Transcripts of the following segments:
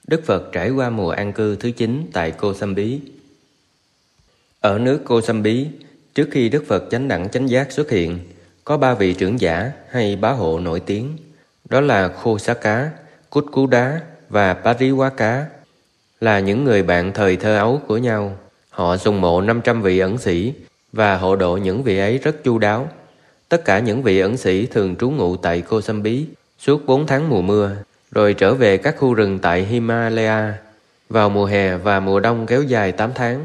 Đức Phật trải qua mùa an cư thứ 9 tại Kosambi. Ở nước Kosambi, trước khi Đức Phật chánh đẳng chánh giác xuất hiện, có 3 vị trưởng giả hay bá hộ nổi tiếng. Đó là Khosaka, Kutkuda và Pariwaka, là những người bạn thời thơ ấu của nhau. Họ sùng mộ 500 vị ẩn sĩ và hộ độ những vị ấy rất chu đáo. Tất cả những vị ẩn sĩ thường trú ngụ tại Kosambi suốt 4 tháng mùa mưa, rồi trở về các khu rừng tại Himalaya vào mùa hè và mùa đông kéo dài 8 tháng.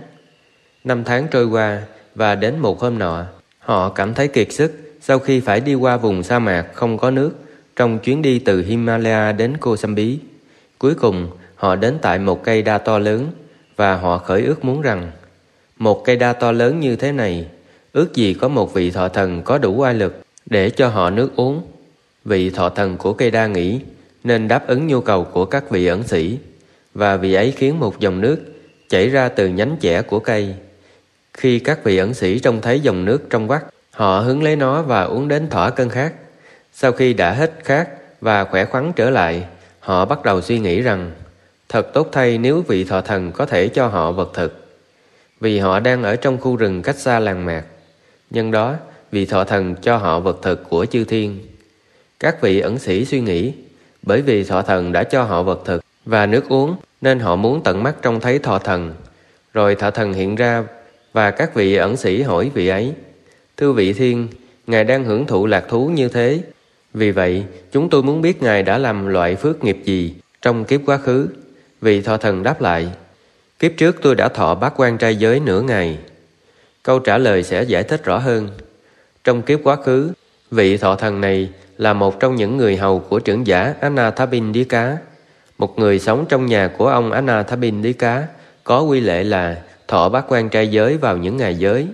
5 tháng trôi qua và đến một hôm nọ, họ cảm thấy kiệt sức sau khi phải đi qua vùng sa mạc không có nước trong chuyến đi từ Himalaya đến Kosambi. Cuối cùng, họ đến tại một cây đa to lớn và họ khởi ước muốn rằng một cây đa to lớn như thế này, ước gì có một vị thọ thần có đủ oai lực để cho họ nước uống. Vị thọ thần của cây đa nghĩ nên đáp ứng nhu cầu của các vị ẩn sĩ, và vị ấy khiến một dòng nước chảy ra từ nhánh chẻ của cây. Khi các vị ẩn sĩ trông thấy dòng nước trong vắt, họ hứng lấy nó và uống đến thỏa cơn khát. Sau khi đã hết khát và khỏe khoắn trở lại, họ bắt đầu suy nghĩ rằng thật tốt thay nếu vị thọ thần có thể cho họ vật thực, vì họ đang ở trong khu rừng cách xa làng mạc. Nhân đó, vị thọ thần cho họ vật thực của chư thiên. Các vị ẩn sĩ suy nghĩ, bởi vì thọ thần đã cho họ vật thực và nước uống, nên họ muốn tận mắt trông thấy thọ thần. Rồi thọ thần hiện ra và các vị ẩn sĩ hỏi vị ấy: "Thưa vị thiên, Ngài đang hưởng thụ lạc thú như thế. Vì vậy, chúng tôi muốn biết Ngài đã làm loại phước nghiệp gì trong kiếp quá khứ." Vị thọ thần đáp lại: "Kiếp trước tôi đã thọ bát quan trai giới nửa ngày." Câu trả lời sẽ giải thích rõ hơn. Trong kiếp quá khứ, vị thọ thần này là một trong những người hầu của trưởng giả Anathapindika, một người sống trong nhà của ông Anathapindika, có quy lệ là thọ bát quan trai giới vào những ngày giới.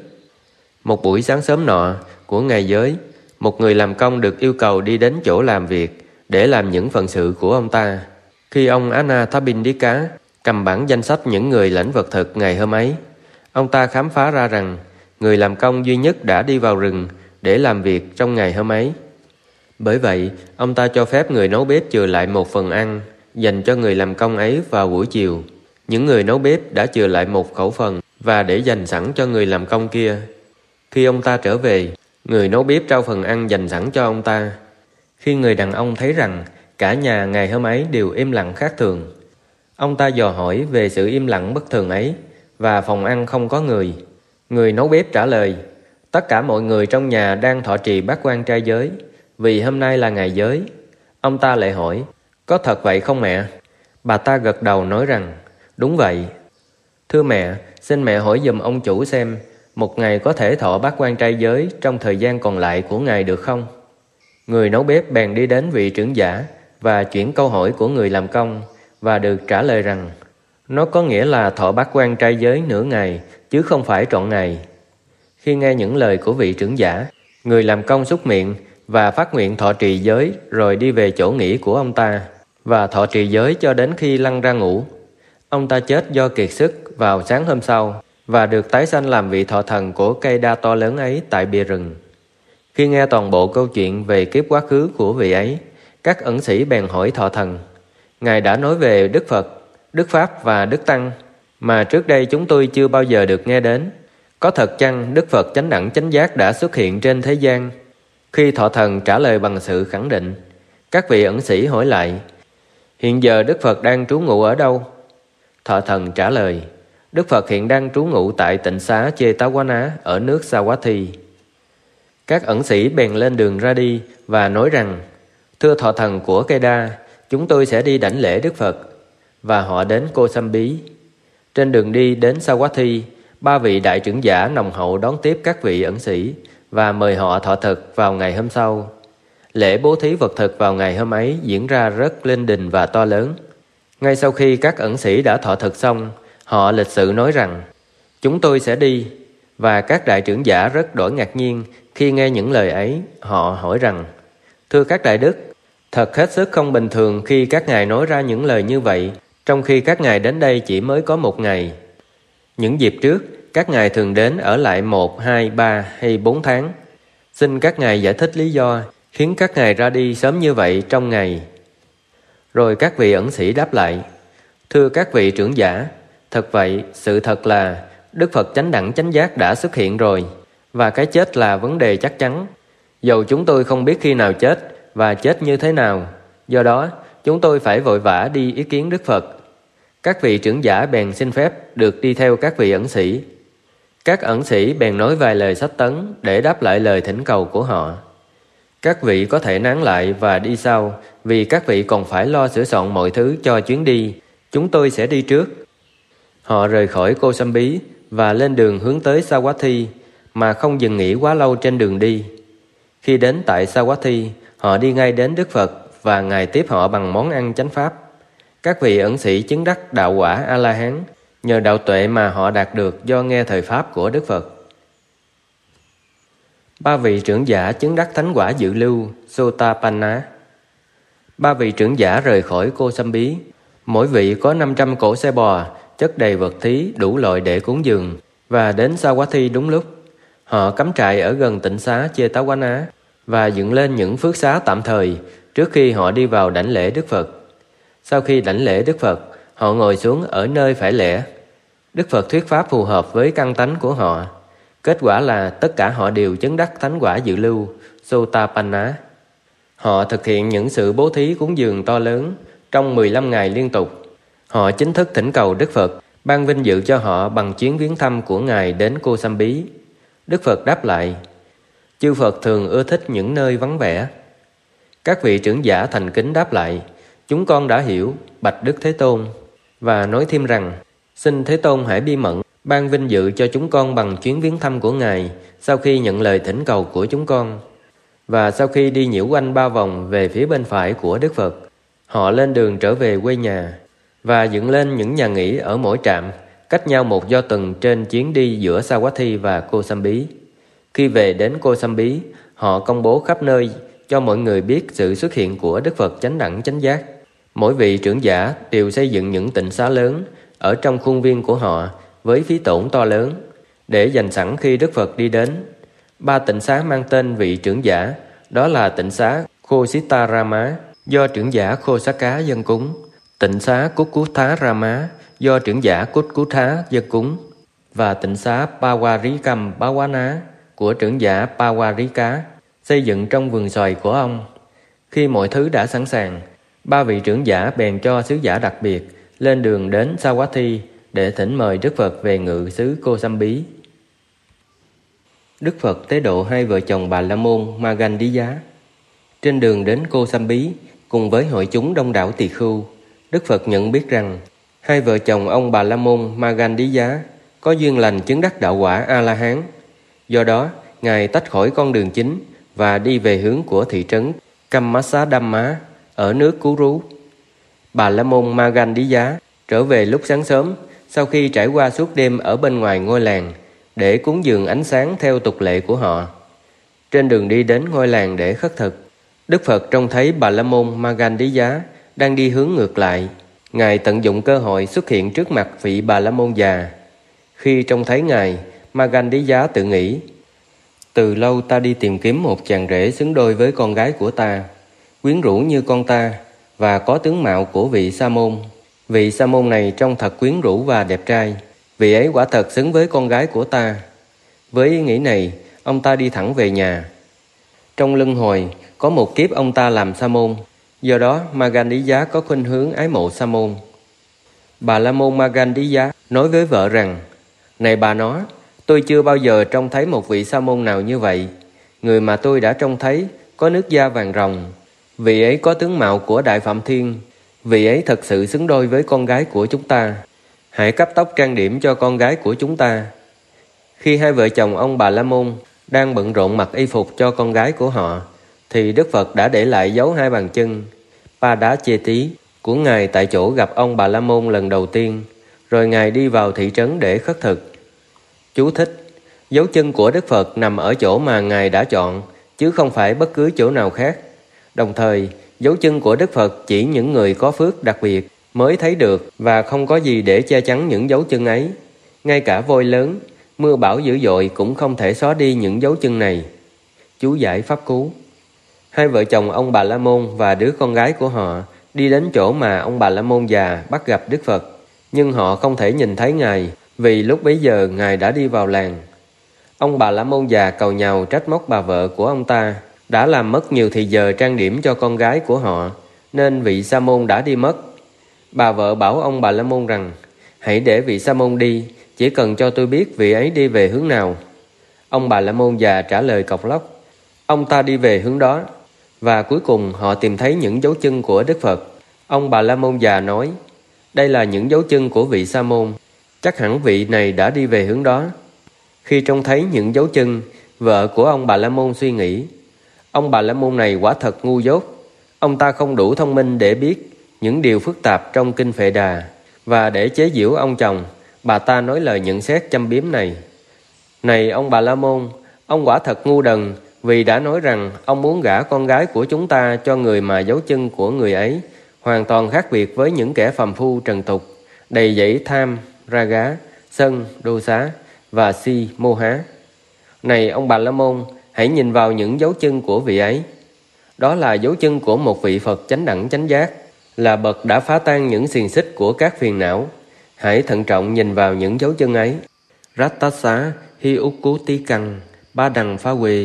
Một buổi sáng sớm nọ của ngày giới, một người làm công được yêu cầu đi đến chỗ làm việc để làm những phận sự của ông ta. Khi ông Anathapindika cầm bản danh sách những người lãnh vật thực ngày hôm ấy, ông ta khám phá ra rằng người làm công duy nhất đã đi vào rừng để làm việc trong ngày hôm ấy. Bởi vậy, ông ta cho phép người nấu bếp chừa lại một phần ăn dành cho người làm công ấy vào buổi chiều. Những người nấu bếp đã chừa lại một khẩu phần và để dành sẵn cho người làm công kia. Khi ông ta trở về, người nấu bếp trao phần ăn dành sẵn cho ông ta. Khi người đàn ông thấy rằng cả nhà ngày hôm ấy đều im lặng khác thường, ông ta dò hỏi về sự im lặng bất thường ấy và phòng ăn không có người. Người nấu bếp trả lời: "Tất cả mọi người trong nhà đang thọ trì bát quan trai giới, vì hôm nay là ngày giới." Ông ta lại hỏi: "Có thật vậy không mẹ?" Bà ta gật đầu nói rằng: "Đúng vậy." "Thưa mẹ, xin mẹ hỏi giùm ông chủ xem một ngày có thể thọ bát quan trai giới trong thời gian còn lại của ngày được không?" Người nấu bếp bèn đi đến vị trưởng giả và chuyển câu hỏi của người làm công, và được trả lời rằng nó có nghĩa là thọ bát quan trai giới nửa ngày chứ không phải trọn ngày. Khi nghe những lời của vị trưởng giả, người làm công súc miệng và phát nguyện thọ trì giới, rồi đi về chỗ nghỉ của ông ta và thọ trì giới cho đến khi lăn ra ngủ. Ông ta chết do kiệt sức vào sáng hôm sau và được tái sanh làm vị thọ thần của cây đa to lớn ấy tại bìa rừng. Khi nghe toàn bộ câu chuyện về kiếp quá khứ của vị ấy, các ẩn sĩ bèn hỏi thọ thần: "Ngài đã nói về Đức Phật, Đức Pháp và Đức Tăng mà trước đây chúng tôi chưa bao giờ được nghe đến. Có thật chăng Đức Phật chánh đẳng chánh giác đã xuất hiện trên thế gian?" Khi thọ thần trả lời bằng sự khẳng định, các vị ẩn sĩ hỏi lại: "Hiện giờ Đức Phật đang trú ngụ ở đâu?" Thọ thần trả lời: "Đức Phật hiện đang trú ngụ tại tịnh xá Jetavana ở nước Savatthi." Các ẩn sĩ bèn lên đường ra đi và nói rằng: "Thưa thọ thần của cây đa, chúng tôi sẽ đi đảnh lễ Đức Phật." Và họ đến Kosambi. Trên đường đi đến Savatthi, 3 vị đại trưởng giả nồng hậu đón tiếp các vị ẩn sĩ và mời họ thọ thực vào ngày hôm sau. Lễ bố thí vật thực vào ngày hôm ấy diễn ra rất linh đình và to lớn. Ngay sau khi các ẩn sĩ đã thọ thực xong, họ lịch sự nói rằng: "Chúng tôi sẽ đi." Và các đại trưởng giả rất đổi ngạc nhiên khi nghe những lời ấy. Họ hỏi rằng: "Thưa các đại đức, thật hết sức không bình thường khi các ngài nói ra những lời như vậy, trong khi các ngài đến đây chỉ mới có 1 ngày. Những dịp trước, các ngài thường đến ở lại 1, 2, 3 hay 4 tháng. Xin các ngài giải thích lý do khiến các ngài ra đi sớm như vậy trong ngày." Rồi các vị ẩn sĩ đáp lại: Thưa các vị trưởng giả, thật vậy, sự thật là Đức Phật chánh đẳng chánh giác đã xuất hiện rồi, và cái chết là vấn đề chắc chắn. Dầu chúng tôi không biết khi nào chết và chết như thế nào, do đó chúng tôi phải vội vã đi ý kiến Đức Phật. Các vị trưởng giả bèn xin phép được đi theo các vị ẩn sĩ. Các ẩn sĩ bèn nói vài lời sách tấn để đáp lại lời thỉnh cầu của họ. Các vị có thể nán lại và đi sau, vì các vị còn phải lo sửa soạn mọi thứ cho chuyến đi. Chúng tôi sẽ đi trước. Họ rời khỏi Kosambi và lên đường hướng tới Sawathi, mà không dừng nghỉ quá lâu trên đường đi. Khi đến tại Sawathi, họ đi ngay đến Đức Phật và Ngài tiếp họ bằng món ăn chánh pháp. Các vị ẩn sĩ chứng đắc đạo quả A-la-hán nhờ đạo tuệ mà họ đạt được do nghe thời pháp của Đức Phật. 3 vị trưởng giả chứng đắc thánh quả dự lưu Sotapanna. 3 vị trưởng giả rời khỏi Kosambi, mỗi vị có 500 cỗ xe bò chất đầy vật thí đủ loại để cúng dường, và đến Sawathi đúng lúc. Họ cắm trại ở gần tịnh xá Chetawana và dựng lên những phước xá tạm thời trước khi họ đi vào đảnh lễ Đức Phật. Sau khi đảnh lễ Đức Phật, họ ngồi xuống ở nơi phải lễ. Đức Phật thuyết pháp phù hợp với căn tánh của họ. Kết quả là tất cả họ đều chứng đắc thánh quả dự lưu Sotapanna. Họ thực hiện những sự bố thí cúng dường to lớn trong 15 ngày liên tục. Họ chính thức thỉnh cầu Đức Phật ban vinh dự cho họ bằng chuyến viếng thăm của Ngài đến Kosambi. Đức Phật đáp lại: chư Phật thường ưa thích những nơi vắng vẻ. Các vị trưởng giả thành kính đáp lại: chúng con đã hiểu, bạch Đức Thế Tôn. Và nói thêm rằng: xin Thế Tôn hãy bi mẫn ban vinh dự cho chúng con bằng chuyến viếng thăm của Ngài sau khi nhận lời thỉnh cầu của chúng con. Và sau khi đi nhiễu quanh 3 vòng về phía bên phải của Đức Phật, họ lên đường trở về quê nhà và dựng lên những nhà nghỉ ở mỗi trạm, cách nhau một do tuần trên chuyến đi giữa Sawathi và Kosambi. Khi về đến Kosambi, họ công bố khắp nơi cho mọi người biết sự xuất hiện của Đức Phật chánh đẳng chánh giác. Mỗi vị trưởng giả đều xây dựng những tịnh xá lớn ở trong khuôn viên của họ với phí tổn to lớn để dành sẵn khi Đức Phật đi đến. 3 tịnh xá mang tên vị trưởng giả, đó là tịnh xá Khositarama do trưởng giả Khosaka dân cúng, tịnh xá Kukutarama do trưởng giả Kutkutha dân cúng, và tịnh xá Pawarikam Bawana của trưởng giả Pawarika, xây dựng trong vườn xoài của ông. Khi mọi thứ đã sẵn sàng, 3 vị trưởng giả bèn cho sứ giả đặc biệt lên đường đến Sawathi để thỉnh mời Đức Phật về ngự xứ Kosambi. Đức Phật tế độ 2 vợ chồng Bà La Môn Magandiya. Trên đường đến Kosambi, cùng với hội chúng đông đảo tỳ khưu, Đức Phật nhận biết rằng 2 vợ chồng ông Bà La Môn Magandiya có duyên lành chứng đắc đạo quả A-la-hán. Do đó, Ngài tách khỏi con đường chính và đi về hướng của thị trấn Kammasadhamma ở nước Kuru. Bà La Môn Magandiya trở về lúc sáng sớm sau khi trải qua suốt đêm ở bên ngoài ngôi làng để cúng dường ánh sáng theo tục lệ của họ. Trên đường đi đến ngôi làng để khất thực, Đức Phật trông thấy Bà La Môn Magandiya đang đi hướng ngược lại. Ngài tận dụng cơ hội xuất hiện trước mặt vị Bà La Môn già. Khi trông thấy Ngài, Magandiya tự nghĩ: từ lâu ta đi tìm kiếm một chàng rể xứng đôi với con gái của ta, quyến rũ như con ta và có tướng mạo của vị Sa môn. Vị Sa môn này trông thật quyến rũ và đẹp trai. Vị ấy quả thật xứng với con gái của ta. Với ý nghĩ này, ông ta đi thẳng về nhà. Trong luân hồi, có một kiếp ông ta làm Sa môn. Do đó, Magandiya có khuynh hướng ái mộ Sa môn. Bà La Môn Magandiya nói với vợ rằng: này bà nó, tôi chưa bao giờ trông thấy một vị Sa môn nào như vậy. Người mà tôi đã trông thấy có nước da vàng ròng. Vị ấy có tướng mạo của Đại Phạm Thiên. Vị ấy thật sự xứng đôi với con gái của chúng ta. Hãy cắt tóc trang điểm cho con gái của chúng ta. Khi 2 vợ chồng ông Bà La Môn đang bận rộn mặc y phục cho con gái của họ, thì Đức Phật đã để lại dấu 2 bàn chân Padacheti của Ngài tại chỗ gặp ông Bà La Môn lần đầu tiên, rồi Ngài đi vào thị trấn để khất thực. Chú thích: dấu chân của Đức Phật nằm ở chỗ mà Ngài đã chọn, chứ không phải bất cứ chỗ nào khác. Đồng thời, dấu chân của Đức Phật chỉ những người có phước đặc biệt mới thấy được, và không có gì để che chắn những dấu chân ấy. Ngay cả vôi lớn, mưa bão dữ dội cũng không thể xóa đi những dấu chân này. Chú giải pháp cú: 2 vợ chồng ông Bà La Môn và đứa con gái của họ đi đến chỗ mà ông Bà La Môn già bắt gặp Đức Phật, nhưng họ không thể nhìn thấy Ngài vì lúc bấy giờ Ngài đã đi vào làng. Ông Bà La Môn già cầu nhàu trách móc bà vợ của ông ta đã làm mất nhiều thì giờ trang điểm cho con gái của họ, nên vị Sa môn đã đi mất. Bà vợ bảo ông Bà La Môn rằng: hãy để vị Sa môn đi, chỉ cần cho tôi biết vị ấy đi về hướng nào. Ông Bà La Môn già trả lời cộc lốc: ông ta đi về hướng đó. Và cuối cùng họ tìm thấy những dấu chân của Đức Phật. Ông Bà La Môn già nói: đây là những dấu chân của vị Sa môn, chắc hẳn vị này đã đi về hướng đó. Khi trông thấy những dấu chân, vợ của ông Bà La Môn suy nghĩ: ông Bà La Môn này quả thật ngu dốt. Ông ta không đủ thông minh để biết những điều phức tạp trong Kinh Phệ Đà, và để chế giễu ông chồng, bà ta nói lời nhận xét châm biếm này: này ông Bà La Môn, ông quả thật ngu đần, vì đã nói rằng ông muốn gả con gái của chúng ta cho người mà dấu chân của người ấy hoàn toàn khác biệt với những kẻ phàm phu trần tục, đầy dẫy tham, raga, sân, đô xá và si, mô há. Này ông Bà La Môn, hãy nhìn vào những dấu chân của vị ấy. Đó là dấu chân của một vị Phật chánh đẳng chánh giác, là bậc đã phá tan những xiềng xích của các phiền não. Hãy thận trọng nhìn vào những dấu chân ấy. Rattasa hi ukkuti căng ba đằng phá quê,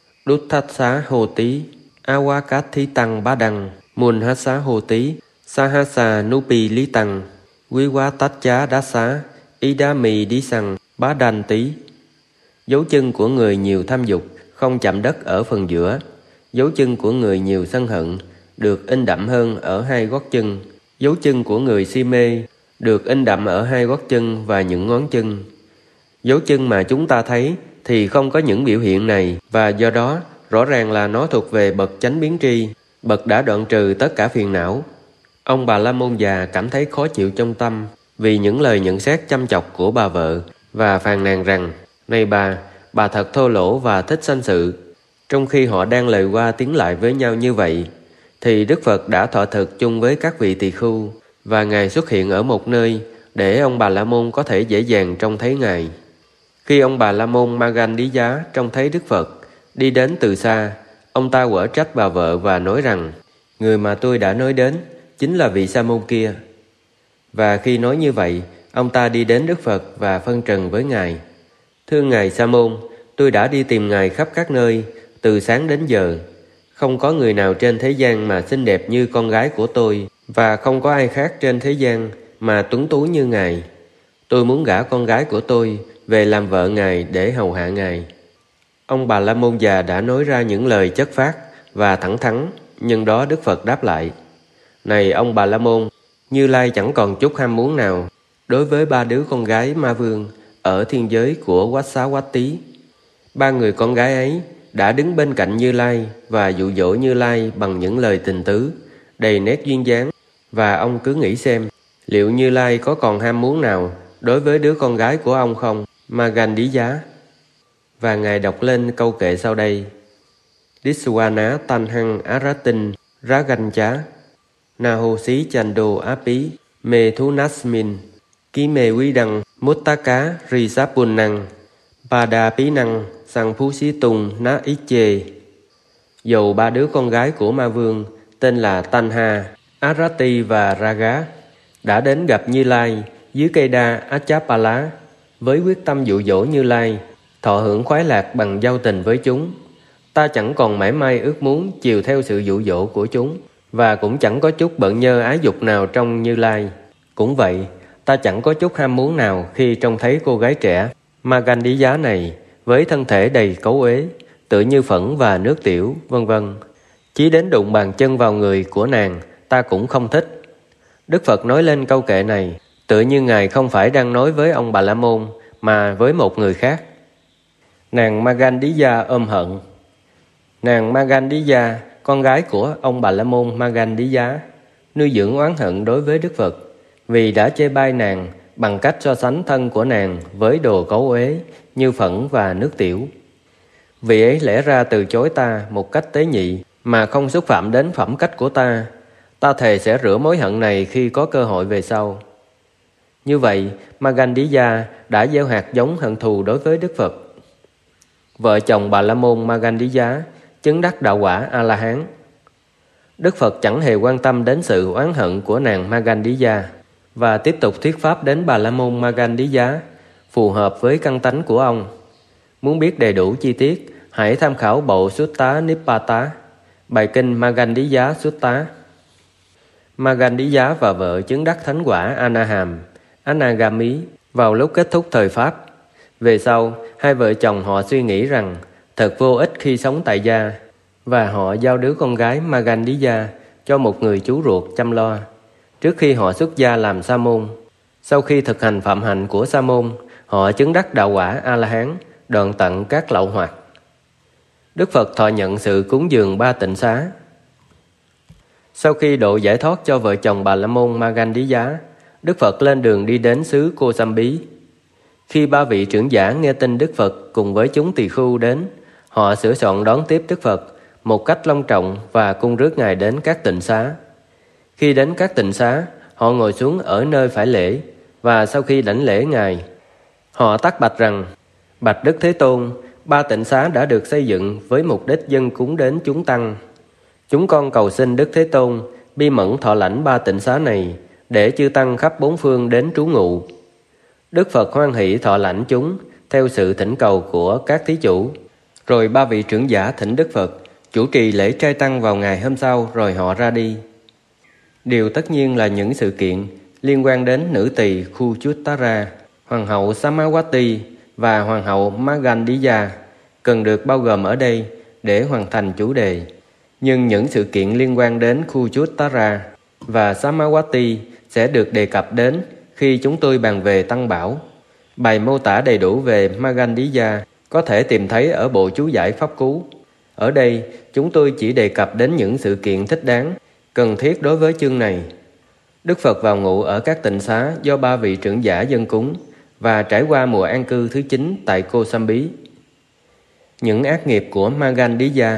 Duttasa hồ tí awakati tăng ba đằng munhasa hồ tí sahasa nupi lý tăng quý quá tách chá đá xá idami đi sằng bá đành tí. Dấu chân của người nhiều tham dục không chạm đất ở phần giữa. Dấu chân của người nhiều sân hận được in đậm hơn ở hai gót chân. Dấu chân của người si mê được in đậm ở hai gót chân và những ngón chân. Dấu chân mà chúng ta thấy thì không có những biểu hiện này, và do đó rõ ràng là nó thuộc về bậc chánh biến tri, bậc đã đoạn trừ tất cả phiền não. Ông Bà La Môn già cảm thấy khó chịu trong tâm vì những lời nhận xét chăm chọc của bà vợ, và phàn nàn rằng: này bà thật thô lỗ và thích sanh sự. Trong khi họ đang lời qua tiếng lại với nhau như vậy, thì Đức Phật đã thọ thực chung với các vị tỳ khưu, và Ngài xuất hiện ở một nơi để ông Bà La Môn có thể dễ dàng trông thấy Ngài. Khi ông Bà La Môn Magandhija trông thấy Đức Phật đi đến từ xa, ông ta quở trách bà vợ và nói rằng: người mà tôi đã nói đến chính là vị Sa môn kia. Và khi nói như vậy, ông ta đi đến Đức Phật và phân trần với Ngài: thưa Ngài Sa môn, tôi đã đi tìm Ngài khắp các nơi từ sáng đến giờ. Không có người nào trên thế gian mà xinh đẹp như con gái của tôi, và không có ai khác trên thế gian mà tuấn tú như Ngài. Tôi muốn gả con gái của tôi về làm vợ Ngài để hầu hạ Ngài. Ông Bà La Môn già đã nói ra những lời chất phác và thẳng thắn, nhưng đó Đức Phật đáp lại: này ông Bà La Môn, Như Lai chẳng còn chút ham muốn nào đối với ba đứa con gái ma vương ở thiên giới của Vassavati. Ba người con gái ấy đã đứng bên cạnh Như Lai và dụ dỗ Như Lai bằng những lời tình tứ đầy nét duyên dáng, và ông cứ nghĩ xem liệu Như Lai có còn ham muốn nào đối với đứa con gái của ông không? Magandhija. Và Ngài đọc lên câu kệ sau đây: Diswana tanhang aratin ragancha naho sĩ chando api me thunasmin ki me widang muttaka risapunang pada pinang sang phú sĩ tùng ná ít chê. Dầu ba đứa con gái của ma vương tên là Tanha, Arati và Raga đã đến gặp Như Lai dưới cây đa Achapala với quyết tâm dụ dỗ Như Lai thọ hưởng khoái lạc bằng giao tình với chúng, ta chẳng còn mảy may ước muốn chiều theo sự dụ dỗ của chúng, và cũng chẳng có chút bận nhơ ái dục nào trong Như Lai. Cũng vậy, ta chẳng có chút ham muốn nào khi trông thấy cô gái trẻ Magandhija này với thân thể đầy cấu uế, tựa như phẫn và nước tiểu, vân vân. Chí đến đụng bàn chân vào người của nàng, ta cũng không thích. Đức Phật nói lên câu kệ này, tựa như Ngài không phải đang nói với ông Bà La Môn, mà với một người khác. Nàng Magandhija ôm hận. Nàng Magandhija, con gái của ông Bà La Môn Magandhija, nuôi dưỡng oán hận đối với Đức Phật vì đã chê bai nàng bằng cách so sánh thân của nàng với đồ cấu uế như phẫn và nước tiểu. Vì ấy lẽ ra từ chối ta một cách tế nhị mà không xúc phạm đến phẩm cách của ta. Ta thề sẽ rửa mối hận này khi có cơ hội về sau. Như vậy, Magandhija đã gieo hạt giống hận thù đối với Đức Phật. Vợ chồng Bà La Môn Magandhija chứng đắc đạo quả A-la-hán. Đức Phật chẳng hề quan tâm đến sự oán hận của nàng Magandiya và tiếp tục thuyết pháp đến Bà La Môn Magandiya phù hợp với căn tánh của ông. Muốn biết đầy đủ chi tiết, hãy tham khảo bộ Sutta Nipata, bài kinh Magandiya Sutta. Magandiya và vợ chứng đắc thánh quả Anaham, Anagami vào lúc kết thúc thời Pháp. Về sau, hai vợ chồng họ suy nghĩ rằng thật vô ích khi sống tại gia, và họ giao đứa con gái Magandiya cho một người chú ruột chăm lo, trước khi họ xuất gia làm sa môn. Sau khi thực hành phạm hạnh của sa môn, họ chứng đắc đạo quả A-la-hán, đoạn tận các lậu hoặc. Đức Phật thọ nhận sự cúng dường ba tịnh xá. Sau khi độ giải thoát cho vợ chồng Bà La Môn Magandiya, Đức Phật lên đường đi đến xứ Kosambí. Khi ba vị trưởng giả nghe tin Đức Phật cùng với chúng tỳ khưu đến, họ sửa soạn đón tiếp Đức Phật một cách long trọng và cung rước Ngài đến các tịnh xá. Khi đến các tịnh xá, họ ngồi xuống ở nơi phải lễ, và sau khi đảnh lễ Ngài, họ tắc bạch rằng: Bạch Đức Thế Tôn, ba tịnh xá đã được xây dựng với mục đích dâng cúng đến chúng tăng. Chúng con cầu xin Đức Thế Tôn bi mẫn thọ lãnh ba tịnh xá này, để chư tăng khắp bốn phương đến trú ngụ. Đức Phật hoan hỷ thọ lãnh chúng theo sự thỉnh cầu của các thí chủ. Rồi ba vị trưởng giả thỉnh Đức Phật chủ trì lễ trai tăng vào ngày hôm sau, rồi họ ra đi. Điều tất nhiên là những sự kiện liên quan đến nữ tỳ Khuchuttara, hoàng hậu Samawati và hoàng hậu Magandiya cần được bao gồm ở đây để hoàn thành chủ đề. Nhưng những sự kiện liên quan đến Khuchuttara và Samawati sẽ được đề cập đến khi chúng tôi bàn về Tăng Bảo. Bài mô tả đầy đủ về Magandiya có thể tìm thấy ở bộ chú giải Pháp Cú. Ở đây, chúng tôi chỉ đề cập đến những sự kiện thích đáng, cần thiết đối với chương này. Đức Phật vào ngụ ở các tịnh xá do ba vị trưởng giả dân cúng và trải qua mùa an cư thứ 9 tại Kosambí. Những ác nghiệp của Magandiya.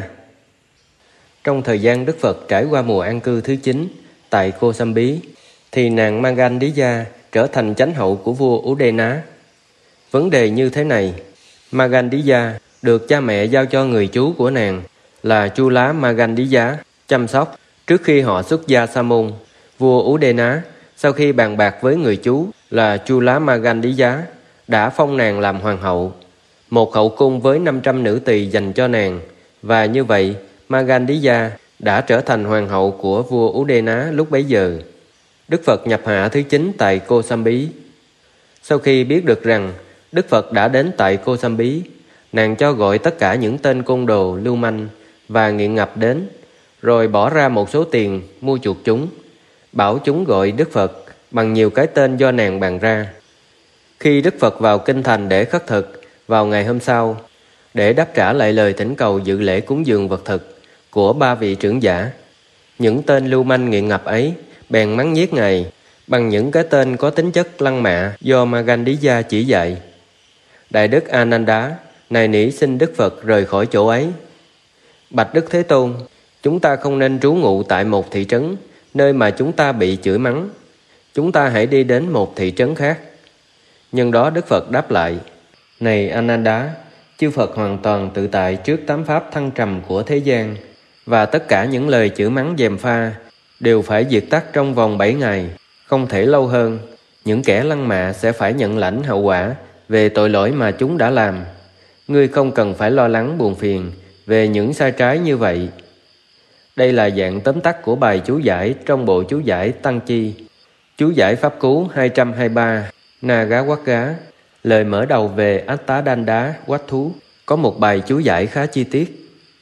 Trong thời gian Đức Phật trải qua mùa an cư thứ 9 tại Kosambí, thì nàng Magandiya trở thành chánh hậu của vua Udena. Vấn đề như thế này: Magandiya được cha mẹ giao cho người chú của nàng là Chula Magandiya chăm sóc trước khi họ xuất gia sa môn. Vua Udena sau khi bàn bạc với người chú là Chula Magandiya đã phong nàng làm hoàng hậu, một hậu cung với 500 nữ tỳ dành cho nàng, và như vậy Magandiya đã trở thành hoàng hậu của vua Udena lúc bấy giờ. Đức Phật nhập hạ thứ 9 tại Kosambí. Sau khi biết được rằng Đức Phật đã đến tại Kosambí, nàng cho gọi tất cả những tên côn đồ lưu manh và nghiện ngập đến, rồi bỏ ra một số tiền mua chuộc chúng, bảo chúng gọi Đức Phật bằng nhiều cái tên do nàng bàn ra. Khi Đức Phật vào kinh thành để khất thực vào ngày hôm sau, để đáp trả lại lời thỉnh cầu dự lễ cúng dường vật thực của ba vị trưởng giả, những tên lưu manh nghiện ngập ấy bèn mắng nhiếc Ngài bằng những cái tên có tính chất lăng mạ do Magandiya chỉ dạy. Đại đức Ananda nài nỉ xin Đức Phật rời khỏi chỗ ấy. Bạch Đức Thế Tôn, chúng ta không nên trú ngụ tại một thị trấn nơi mà chúng ta bị chửi mắng. Chúng ta hãy đi đến một thị trấn khác. Nhân đó Đức Phật đáp lại: Này Ananda, chư Phật hoàn toàn tự tại trước tám pháp thăng trầm của thế gian, và tất cả những lời chửi mắng gièm pha đều phải diệt tắt trong vòng 7 ngày, không thể lâu hơn. Những kẻ lăng mạ sẽ phải nhận lãnh hậu quả về tội lỗi mà chúng đã làm. Ngươi không cần phải lo lắng buồn phiền về những sai trái như vậy. Đây là dạng tóm tắt của bài chú giải trong bộ chú giải Tăng Chi. Chú giải Pháp Cú 223 Nagawagga, lời mở đầu về Attadanda Quách Thú, có một bài chú giải khá chi tiết.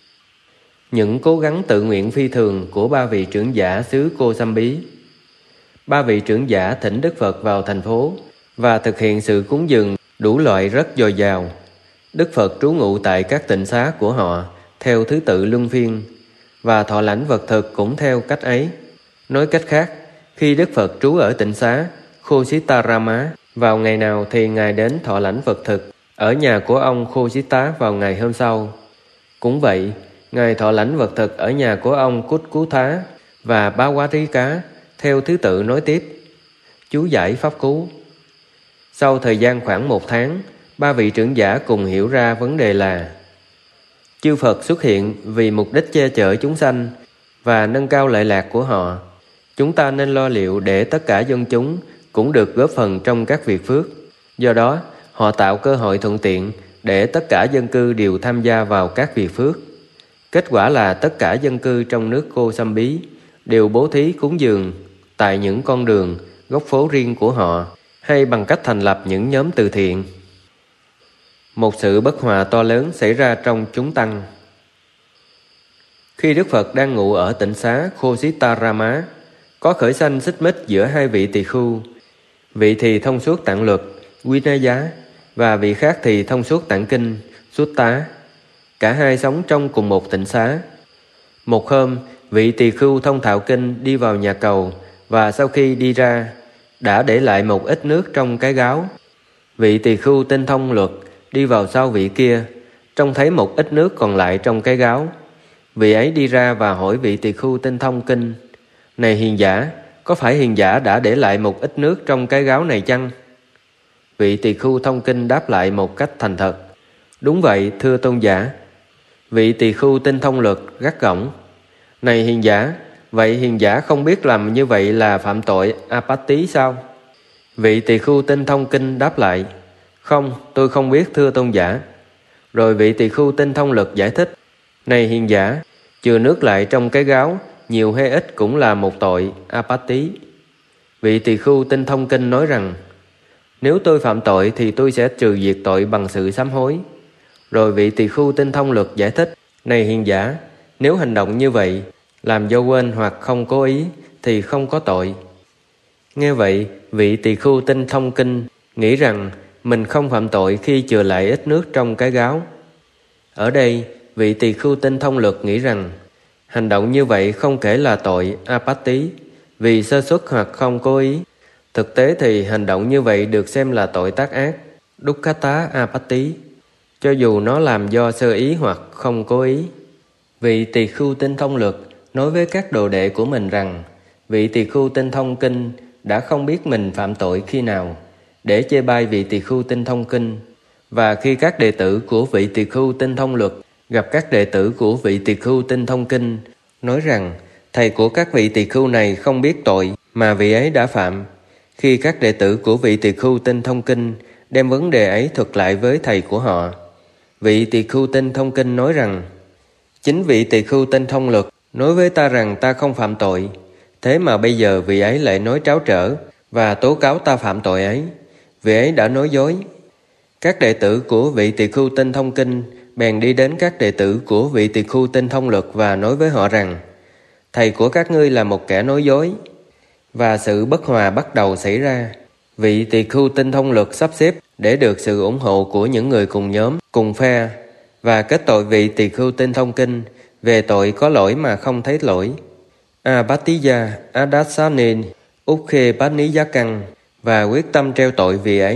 Những cố gắng tự nguyện phi thường của ba vị trưởng giả xứ Kosambí. Ba vị trưởng giả thỉnh Đức Phật vào thành phố và thực hiện sự cúng dường đủ loại rất dồi dào. Đức Phật trú ngụ tại các tịnh xá của họ theo thứ tự luân phiên, và thọ lãnh vật thực cũng theo cách ấy. Nói cách khác, khi Đức Phật trú ở tịnh xá Khositarama vào ngày nào thì Ngài đến thọ lãnh vật thực ở nhà của ông Khosita vào ngày hôm sau. Cũng vậy, Ngài thọ lãnh vật thực ở nhà của ông Cút Cú Thá và Ba Quá Rí Cá theo thứ tự nói tiếp. Chú giải Pháp Cú. Sau thời gian khoảng 1 tháng, ba vị trưởng giả cùng hiểu ra vấn đề là chư Phật xuất hiện vì mục đích che chở chúng sanh, và nâng cao lệ lạc của họ. Chúng ta nên lo liệu để tất cả dân chúng cũng được góp phần trong các việc phước. Do đó, họ tạo cơ hội thuận tiện để tất cả dân cư đều tham gia vào các việc phước. Kết quả là tất cả dân cư trong nước Kosambi đều bố thí cúng dường tại những con đường, góc phố riêng của họ, hay bằng cách thành lập những nhóm từ thiện. Một sự bất hòa to lớn xảy ra trong chúng tăng. Khi Đức Phật đang ngụ ở tịnh xá Khositarama, có khởi sanh xích mích giữa hai vị tỳ khưu. Vị thì thông suốt tạng luật, Vinaya, và vị khác thì thông suốt tạng kinh, Sutta. Cả hai sống trong cùng một tịnh xá. Một hôm, vị tỳ khưu thông thạo kinh đi vào nhà cầu, và sau khi đi ra, đã để lại một ít nước trong cái gáo. Vị tỳ khưu tinh thông luật đi vào sau vị kia, trông thấy một ít nước còn lại trong cái gáo. Vị ấy đi ra và hỏi vị tỳ khưu tinh thông kinh: "Này hiền giả, có phải hiền giả đã để lại một ít nước trong cái gáo này chăng?" Vị tỳ khưu thông kinh đáp lại một cách thành thật: "Đúng vậy, thưa tôn giả." Vị tỳ khưu tinh thông luật gắt gỏng: "Này hiền giả, vậy hiền giả không biết làm như vậy là phạm tội apatti sao?" Vị tỳ khưu tinh thông kinh đáp lại: "Không, tôi không biết, thưa tôn giả." Rồi vị tỳ khưu tinh thông luật giải thích: "Này hiền giả, chừa nước lại trong cái gáo, nhiều hay ít cũng là một tội apatti." Vị tỳ khưu tinh thông kinh nói rằng: "Nếu tôi phạm tội thì tôi sẽ trừ diệt tội bằng sự sám hối." Rồi vị tỳ khưu tinh thông luật giải thích: "Này hiền giả, nếu hành động như vậy, làm do quên hoặc không cố ý, thì không có tội." Nghe vậy, vị tỳ khưu tinh thông kinh nghĩ rằng mình không phạm tội khi chừa lại ít nước trong cái gáo. Ở đây, vị tỳ khưu tinh thông luật nghĩ rằng hành động như vậy không kể là tội apatti vì sơ suất hoặc không cố ý. Thực tế thì hành động như vậy được xem là tội tác ác, dukkata apatti, cho dù nó làm do sơ ý hoặc không cố ý. Vị tỳ khưu tinh thông luật nói với các đồ đệ của mình rằng vị tỳ khưu tinh thông kinh đã không biết mình phạm tội khi nào, để chê bai vị tỳ khưu tinh thông kinh. Và khi các đệ tử của vị tỳ khưu tinh thông luật gặp các đệ tử của vị tỳ khưu tinh thông kinh, nói rằng thầy của các vị tỳ khưu này không biết tội mà vị ấy đã phạm. Khi các đệ tử của vị tỳ khưu tinh thông kinh đem vấn đề ấy thuật lại với thầy của họ, vị tỳ khưu tinh thông kinh nói rằng: "Chính vị tỳ khưu tinh thông luật nói với ta rằng ta không phạm tội, thế mà bây giờ vị ấy lại nói tráo trở và tố cáo ta phạm tội ấy. Vị ấy đã nói dối." Các đệ tử của vị tỳ khưu tinh thông kinh bèn đi đến các đệ tử của vị tỳ khưu tinh thông luật và nói với họ rằng: "Thầy của các ngươi là một kẻ nói dối." Và sự bất hòa bắt đầu xảy ra. Vị tỳ khưu tinh thông luật sắp xếp để được sự ủng hộ của những người cùng nhóm, cùng phe, và kết tội vị tỳ khưu tinh thông kinh về tội có lỗi mà không thấy lỗi, Abhattiya Adasanin Ukhe Paniyakang, và quyết tâm treo tội vì ấy.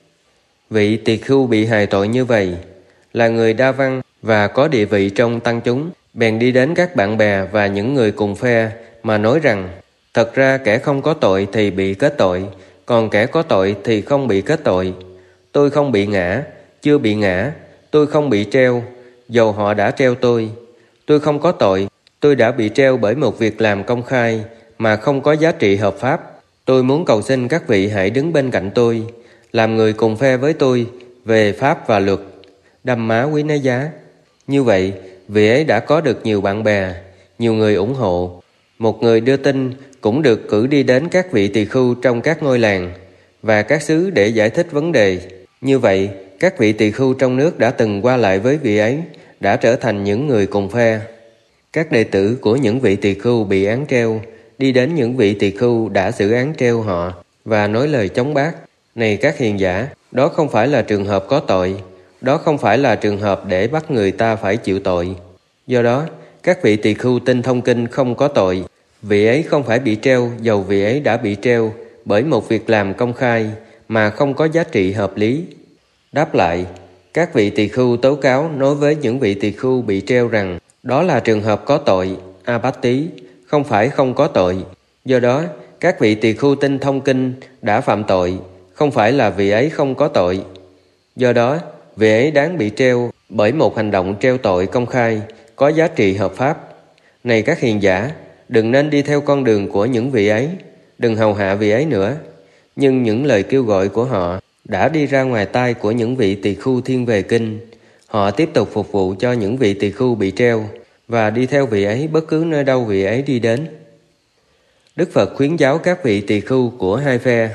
Vị tỳ khưu bị hài tội như vậy là người đa văn và có địa vị trong tăng chúng, bèn đi đến các bạn bè và những người cùng phe mà nói rằng: "Thật ra kẻ không có tội thì bị kết tội, còn kẻ có tội thì không bị kết tội. Tôi không bị ngã, chưa bị ngã, tôi không bị treo, dầu họ đã treo tôi. Tôi không có tội, tôi đã bị treo bởi một việc làm công khai mà không có giá trị hợp pháp. Tôi muốn cầu xin các vị hãy đứng bên cạnh tôi, làm người cùng phe với tôi về pháp và luật, Dhamma Vinaya." Như vậy, vị ấy đã có được nhiều bạn bè, nhiều người ủng hộ. Một người đưa tin cũng được cử đi đến các vị tỳ khưu trong các ngôi làng và các xứ để giải thích vấn đề. Như vậy, các vị tỳ khưu trong nước đã từng qua lại với vị ấy đã trở thành những người cùng phe. Các đệ tử của những vị tỳ khưu bị án treo đi đến những vị tỳ khưu đã xử án treo họ và nói lời chống bác: "Này các hiền giả, đó không phải là trường hợp có tội, đó không phải là trường hợp để bắt người ta phải chịu tội. Do đó, các vị tỳ khưu tinh thông kinh không có tội. Vị ấy không phải bị treo dầu vị ấy đã bị treo bởi một việc làm công khai mà không có giá trị hợp lý." Đáp lại, các vị tỳ khưu tố cáo nói với những vị tỳ khưu bị treo rằng đó là trường hợp có tội, apatti, không phải không có tội. Do đó, các vị tỳ khưu tinh thông kinh đã phạm tội, không phải là vị ấy không có tội. Do đó, vị ấy đáng bị treo bởi một hành động treo tội công khai, có giá trị hợp pháp. Này các hiền giả, đừng nên đi theo con đường của những vị ấy, đừng hầu hạ vị ấy nữa. Nhưng những lời kêu gọi của họ đã đi ra ngoài tai của những vị tỳ khưu thiên về kinh. Họ tiếp tục phục vụ cho những vị tỳ khưu bị treo và đi theo vị ấy bất cứ nơi đâu vị ấy đi đến. Đức Phật khuyến giáo các vị tỳ khưu của hai phe.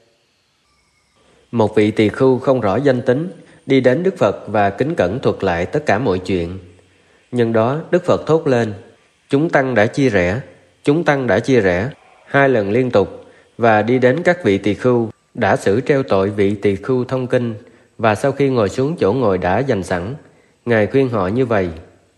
Một vị tỳ khưu không rõ danh tính đi đến Đức Phật và kính cẩn thuật lại tất cả mọi chuyện. Nhân đó Đức Phật thốt lên: chúng tăng đã chia rẽ, chúng tăng đã chia rẽ, 2 lần liên tục, và đi đến các vị tỳ khưu đã xử treo tội vị tỳ khưu thông kinh. Và sau khi ngồi xuống chỗ ngồi đã dành sẵn, Ngài khuyên họ như vậy.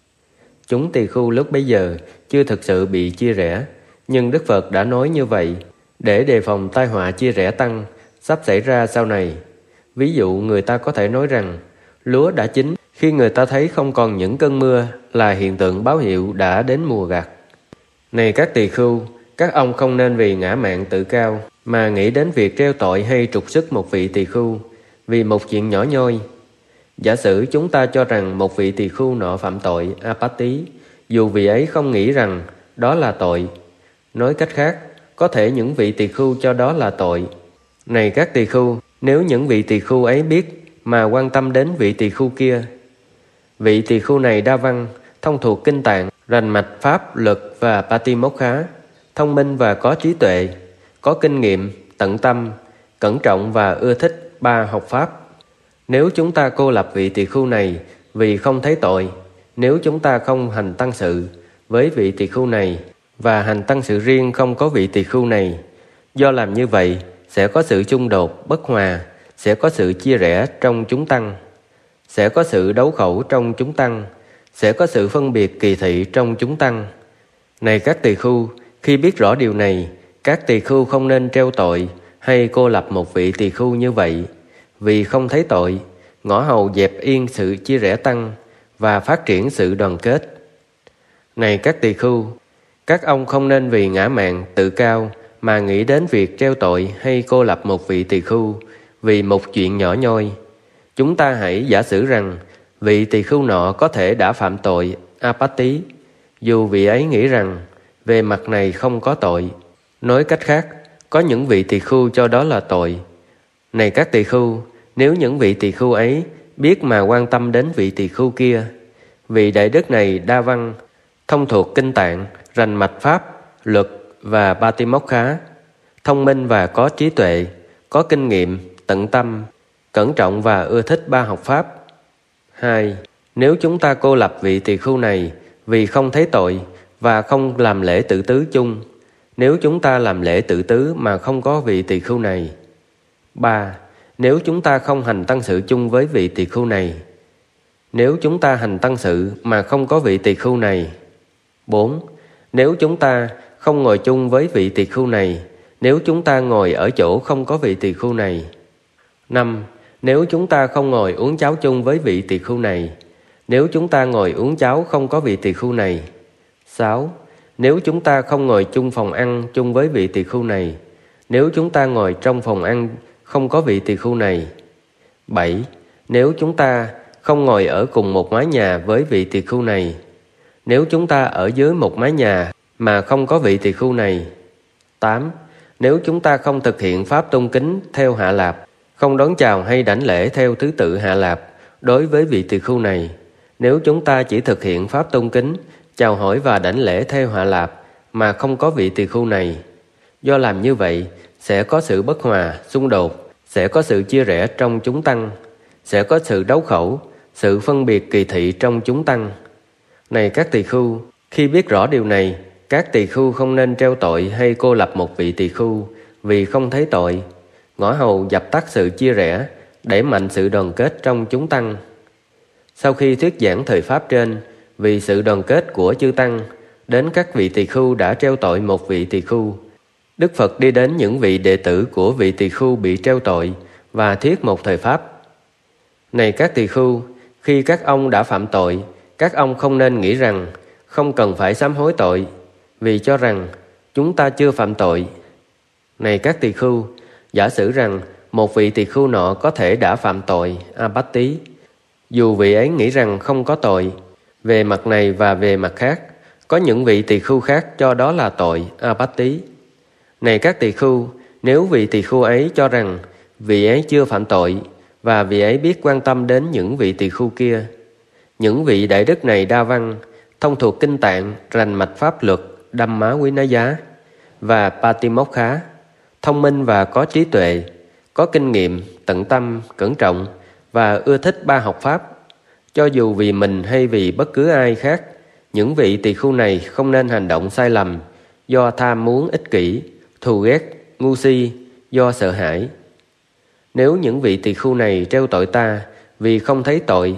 Chúng tỳ khưu lúc bấy giờ chưa thực sự bị chia rẽ, nhưng Đức Phật đã nói như vậy để đề phòng tai họa chia rẽ tăng sắp xảy ra sau này. Ví dụ người ta có thể nói rằng lúa đã chín khi người ta thấy không còn những cơn mưa là hiện tượng báo hiệu đã đến mùa gặt. Này các tỳ khưu, các ông không nên vì ngã mạn tự cao mà nghĩ đến việc treo tội hay trục xuất một vị tỳ khưu vì một chuyện nhỏ nhoi. Giả sử chúng ta cho rằng một vị tỳ khưu nọ phạm tội apatti, dù vị ấy không nghĩ rằng đó là tội. Nói cách khác, có thể những vị tỳ khưu cho đó là tội. Này các tỳ khưu, nếu những vị tỳ khưu ấy biết mà quan tâm đến vị tỳ khưu kia, vị tỳ khưu này đa văn, thông thuộc kinh tạng, rành mạch pháp, luật và patimokkha, thông minh và có trí tuệ, có kinh nghiệm, tận tâm, cẩn trọng và ưa thích 3 học pháp. Nếu chúng ta cô lập vị tỳ khưu này vì không thấy tội, nếu chúng ta không hành tăng sự với vị tỳ khưu này và hành tăng sự riêng không có vị tỳ khưu này, do làm như vậy sẽ có sự xung đột, bất hòa, sẽ có sự chia rẽ trong chúng tăng, sẽ có sự đấu khẩu trong chúng tăng, sẽ có sự phân biệt kỳ thị trong chúng tăng. Này các tỳ khưu, khi biết rõ điều này, các tỳ khưu không nên treo tội hay cô lập một vị tỳ khưu như vậy, vì không thấy tội, ngõ hầu dẹp yên sự chia rẽ tăng và phát triển sự đoàn kết. Này các tỳ khưu, các ông không nên vì ngã mạn tự cao mà nghĩ đến việc treo tội hay cô lập một vị tỳ khưu vì một chuyện nhỏ nhoi. Chúng ta hãy giả sử rằng vị tỳ khưu nọ có thể đã phạm tội apatti, dù vị ấy nghĩ rằng về mặt này không có tội. Nói cách khác, có những vị tỳ khưu cho đó là tội. Này các tỳ khưu, nếu những vị tỳ khưu ấy biết mà quan tâm đến vị tỳ khưu kia, vị đại đức này đa văn, thông thuộc kinh tạng, rành mạch pháp, luật và patimokkha, thông minh và có trí tuệ, có kinh nghiệm, tận tâm, cẩn trọng và ưa thích 3 học pháp. 2. Nếu chúng ta cô lập vị tỳ khưu này vì không thấy tội và không làm lễ tự tứ chung, nếu chúng ta làm lễ tự tứ mà không có vị tỳ khưu này. 3. Nếu chúng ta không hành tăng sự chung với vị tỳ khưu này, nếu chúng ta hành tăng sự mà không có vị tỳ khưu này. 4. Nếu chúng ta không ngồi chung với vị tỳ khưu này, nếu chúng ta ngồi ở chỗ không có vị tỳ khưu này. 5. Nếu chúng ta không ngồi uống cháo chung với vị tỳ khưu này, nếu chúng ta ngồi uống cháo không có vị tỳ khưu này. 6. Nếu chúng ta không ngồi chung phòng ăn chung với vị tỳ khưu này, nếu chúng ta ngồi trong phòng ăn không có vị tỳ khưu này. 7. Nếu chúng ta không ngồi ở cùng một mái nhà với vị tỳ khưu này, nếu chúng ta ở dưới một mái nhà mà không có vị tỳ khưu này. 8. Nếu chúng ta không thực hiện pháp tôn kính theo hạ lạp, không đón chào hay đảnh lễ theo thứ tự hạ lạp đối với vị tỳ khưu này, nếu chúng ta chỉ thực hiện pháp tôn kính, chào hỏi và đảnh lễ theo hạ lạp mà không có vị tỳ khưu này, do làm như vậy sẽ có sự bất hòa, xung đột, sẽ có sự chia rẽ trong chúng tăng, sẽ có sự đấu khẩu, sự phân biệt kỳ thị trong chúng tăng. Này các tỳ khưu, khi biết rõ điều này, các tỳ khưu không nên treo tội hay cô lập một vị tỳ khưu vì không thấy tội, ngõ hầu dập tắt sự chia rẽ, đẩy mạnh sự đoàn kết trong chúng tăng. Sau khi thuyết giảng thời pháp trên, vì sự đoàn kết của chư tăng, đến các vị tỳ khưu đã treo tội một vị tỳ khưu, Đức Phật đi đến những vị đệ tử của vị tỳ khưu bị treo tội và thuyết một thời pháp. Này các tỳ khưu, khi các ông đã phạm tội, các ông không nên nghĩ rằng không cần phải sám hối tội, vì cho rằng chúng ta chưa phạm tội. Này các tỳ khưu, giả sử rằng một vị tỳ khưu nọ có thể đã phạm tội apatti, dù vị ấy nghĩ rằng không có tội, về mặt này và về mặt khác, Có những vị tỳ khưu khác cho đó là tội apatti. Này các tỳ khưu, nếu vị tỳ khưu ấy cho rằng vị ấy chưa phạm tội và vị ấy biết quan tâm đến những vị tỳ khưu kia, những vị đại đức này đa văn, thông thuộc kinh tạng, rành mạch pháp luật Dhamma Vinaya và Patimokkha, thông minh và có trí tuệ, có kinh nghiệm, tận tâm, cẩn trọng và ưa thích ba học pháp, cho dù vì mình hay vì bất cứ ai khác, những vị tỳ khưu này không nên hành động sai lầm do tham muốn ích kỷ, thù ghét, ngu si, do sợ hãi. Nếu những vị tỳ khưu này treo tội ta vì không thấy tội,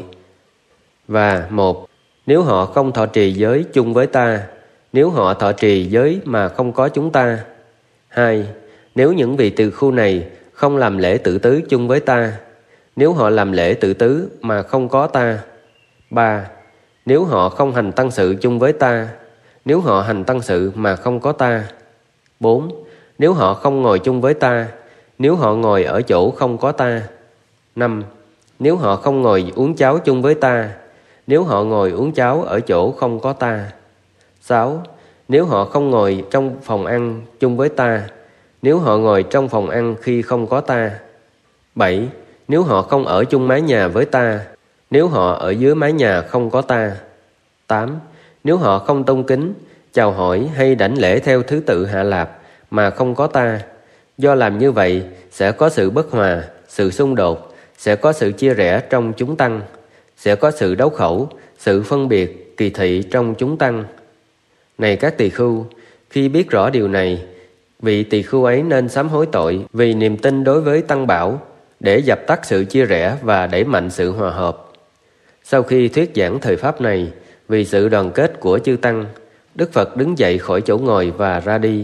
và một, nếu họ không thọ trì giới chung với ta, nếu họ thọ trì giới mà không có chúng ta. Hai, nếu những vị tỳ khưu này không làm lễ tự tứ chung với ta, nếu họ làm lễ tự tứ mà không có ta. Ba, nếu họ không hành tăng sự chung với ta, nếu họ hành tăng sự mà không có ta. Bốn, nếu họ không ngồi chung với ta, nếu họ ngồi ở chỗ không có ta. Năm, nếu họ không ngồi uống cháo chung với ta, nếu họ ngồi uống cháo ở chỗ không có ta. 6. Nếu họ không ngồi trong phòng ăn chung với ta, nếu họ ngồi trong phòng ăn khi không có ta. 7. Nếu họ không ở chung mái nhà với ta, nếu họ ở dưới mái nhà không có ta. 8. Nếu họ không tôn kính, chào hỏi hay đảnh lễ theo thứ tự hạ lạp mà không có ta. Do làm như vậy sẽ có sự bất hòa, sự xung đột, sẽ có sự chia rẽ trong chúng tăng, sẽ có sự đấu khẩu, sự phân biệt, kỳ thị trong chúng tăng. Này các tỳ khưu, khi biết rõ điều này, vị tỳ khưu ấy nên sám hối tội vì niềm tin đối với tăng bảo, để dập tắt sự chia rẽ và đẩy mạnh sự hòa hợp. Sau khi thuyết giảng thời pháp này, vì sự đoàn kết của chư tăng, Đức Phật đứng dậy khỏi chỗ ngồi và ra đi.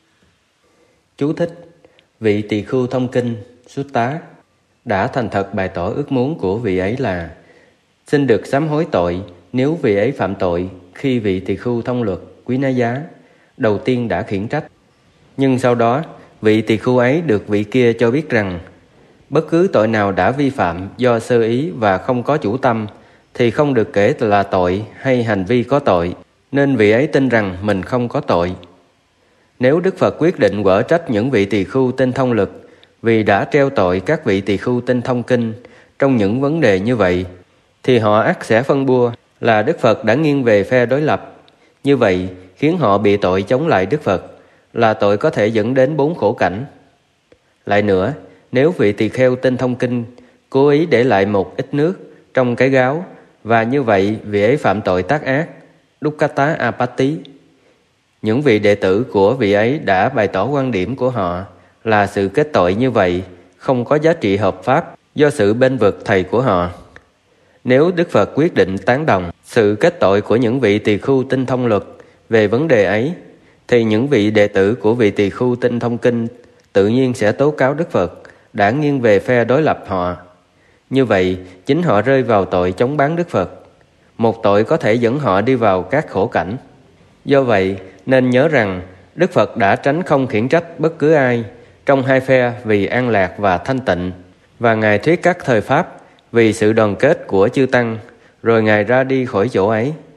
Chú thích: Vị tỳ khưu thông kinh Sutta đã thành thật bày tỏ ước muốn của vị ấy là xin được sám hối tội nếu vị ấy phạm tội khi vị tỳ khưu thông luật Quý Ná Giá đầu tiên đã khiển trách. Nhưng sau đó, vị tỳ khưu ấy được vị kia cho biết rằng bất cứ tội nào đã vi phạm do sơ ý và không có chủ tâm thì không được kể là tội hay hành vi có tội, nên vị ấy tin rằng mình không có tội. Nếu Đức Phật quyết định quở trách những vị tỳ khưu tinh thông lực vì đã treo tội các vị tỳ khưu tinh thông kinh trong những vấn đề như vậy, thì họ ắt sẽ phân bua là Đức Phật đã nghiêng về phe đối lập. Như vậy khiến họ bị tội chống lại Đức Phật, là tội có thể dẫn đến 4 khổ cảnh. Lại nữa, nếu vị tỳ kheo tinh thông kinh cố ý để lại một ít nước trong cái gáo, và như vậy vị ấy phạm tội tác ác, Dukkata Apatti. Những vị đệ tử của vị ấy đã bày tỏ quan điểm của họ là sự kết tội như vậy không có giá trị hợp pháp do sự bênh vực thầy của họ. Nếu Đức Phật quyết định tán đồng sự kết tội của những vị tỳ khưu tinh thông luật về vấn đề ấy, thì những vị đệ tử của vị tỳ khưu tinh thông kinh tự nhiên sẽ tố cáo Đức Phật đã nghiêng về phe đối lập họ. Như vậy, chính họ rơi vào tội chống bán Đức Phật, một tội có thể dẫn họ đi vào các khổ cảnh. Do vậy, nên nhớ rằng Đức Phật đã tránh không khiển trách bất cứ ai trong hai phe vì an lạc và thanh tịnh, và Ngài thuyết các thời pháp vì sự đoàn kết của chư tăng, rồi Ngài ra đi khỏi chỗ ấy.